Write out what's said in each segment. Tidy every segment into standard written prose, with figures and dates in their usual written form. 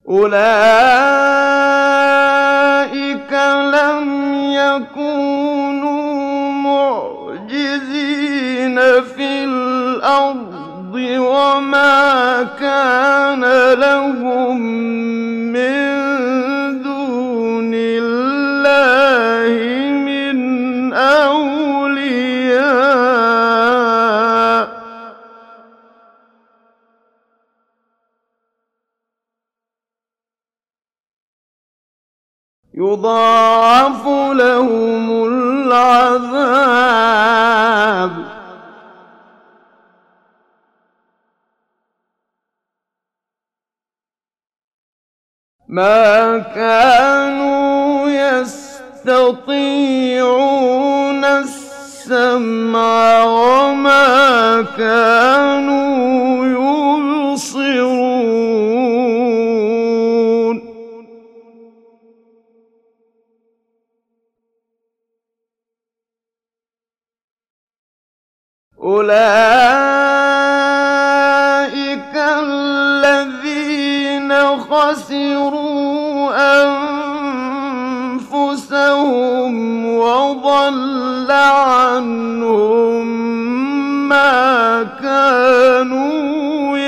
أولئك لم يكونوا معجزين في الأرض وما كان لهم من دون الله من أولياء يضاعف لهم العذاب ما كانوا يستطيعون السمع وما كانوا يبصرون أولئك الذين خسروا أنفسهم وضل عنهم ما كانوا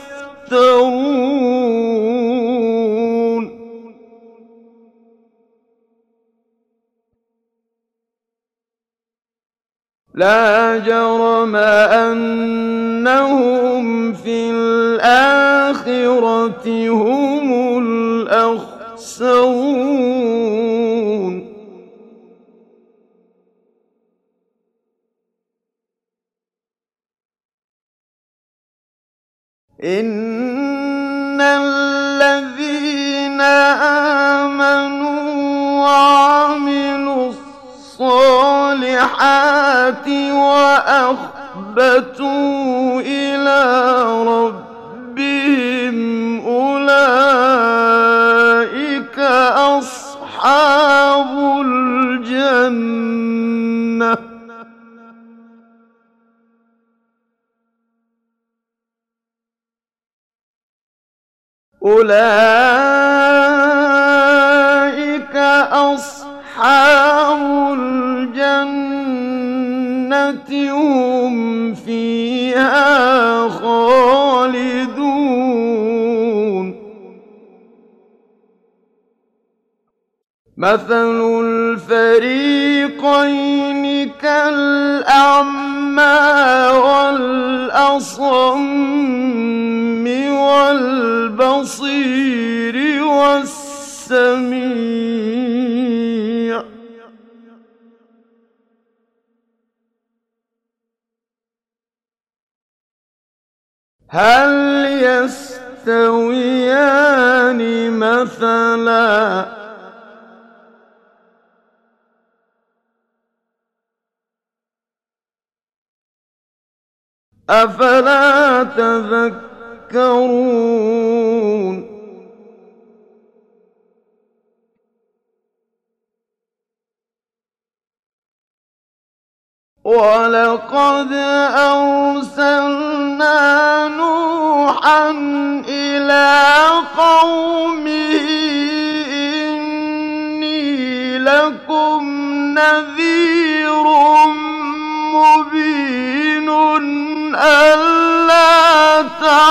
يفترون لا جرم أنهم في الآخرة هم الأخسرون إن الذين آمنوا وعملوا الصالحات وأخبتوا إلى ربهم أولئك أصحاب الجنة أولئك أصحاب الجنة هم فيها خالدون مثل الفريقين كالأعمى والأصم والبصير والسميع هل يستويان مثلا أفلا تذكرون ولقد أرسلنا نوحا إلى قومه إني لكم نذير مبين ألا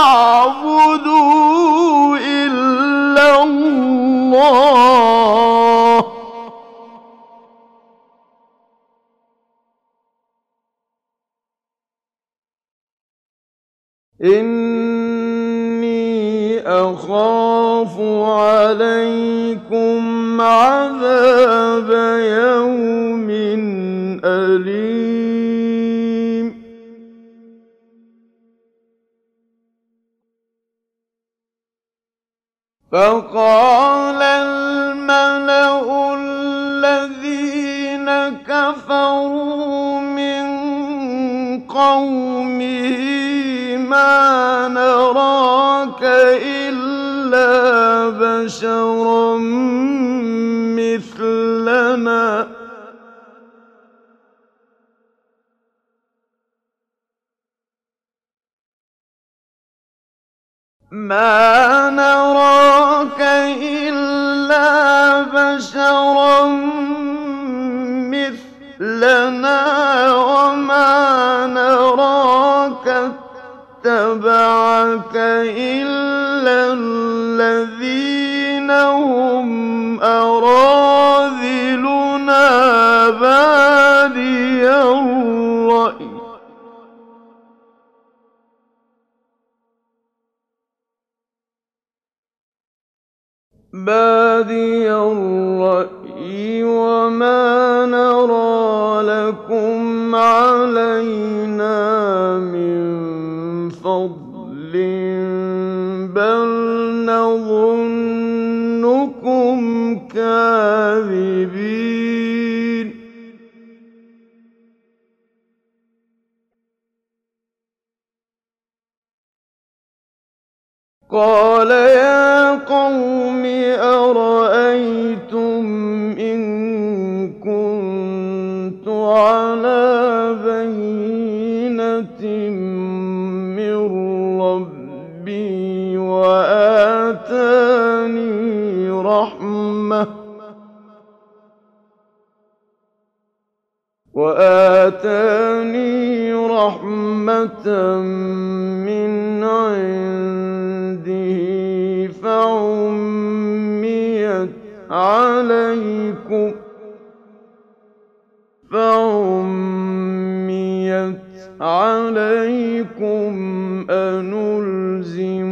تعبدوا إلا الله إني أخاف عليكم عذاب يوم أليم فقال الملأ الذين كفروا من قومه ما نراك إلا بشرا مثلنا مَا نَرَاكَ إِلَّا بَشَرًا مِّثْلَنَا وَمَا نَرَاكَ اتَّبَعَكَ إِلَّا الَّذِينَ هُمْ أَرَاذِلُنَا بَادِيَ الرَّأْيِ وَمَا نَرَىٰ لَكُمْ عَلَيْنَا مِن فَضْلٍ بَلْ نَظُنُّكُمْ كَاذِبِينَ قَالَ يَا قَوْمِ أَرَأَيْتُمْ إِن كُنتُ عَلَىٰ بَيِّنَةٍ مِّن رَّبِّي وَآتَانِي رَحْمَةً مِّنْ عِندِهِ فَعُمِّيَتْ عَلَيْكُمْ أَنُلْزِمُوهَا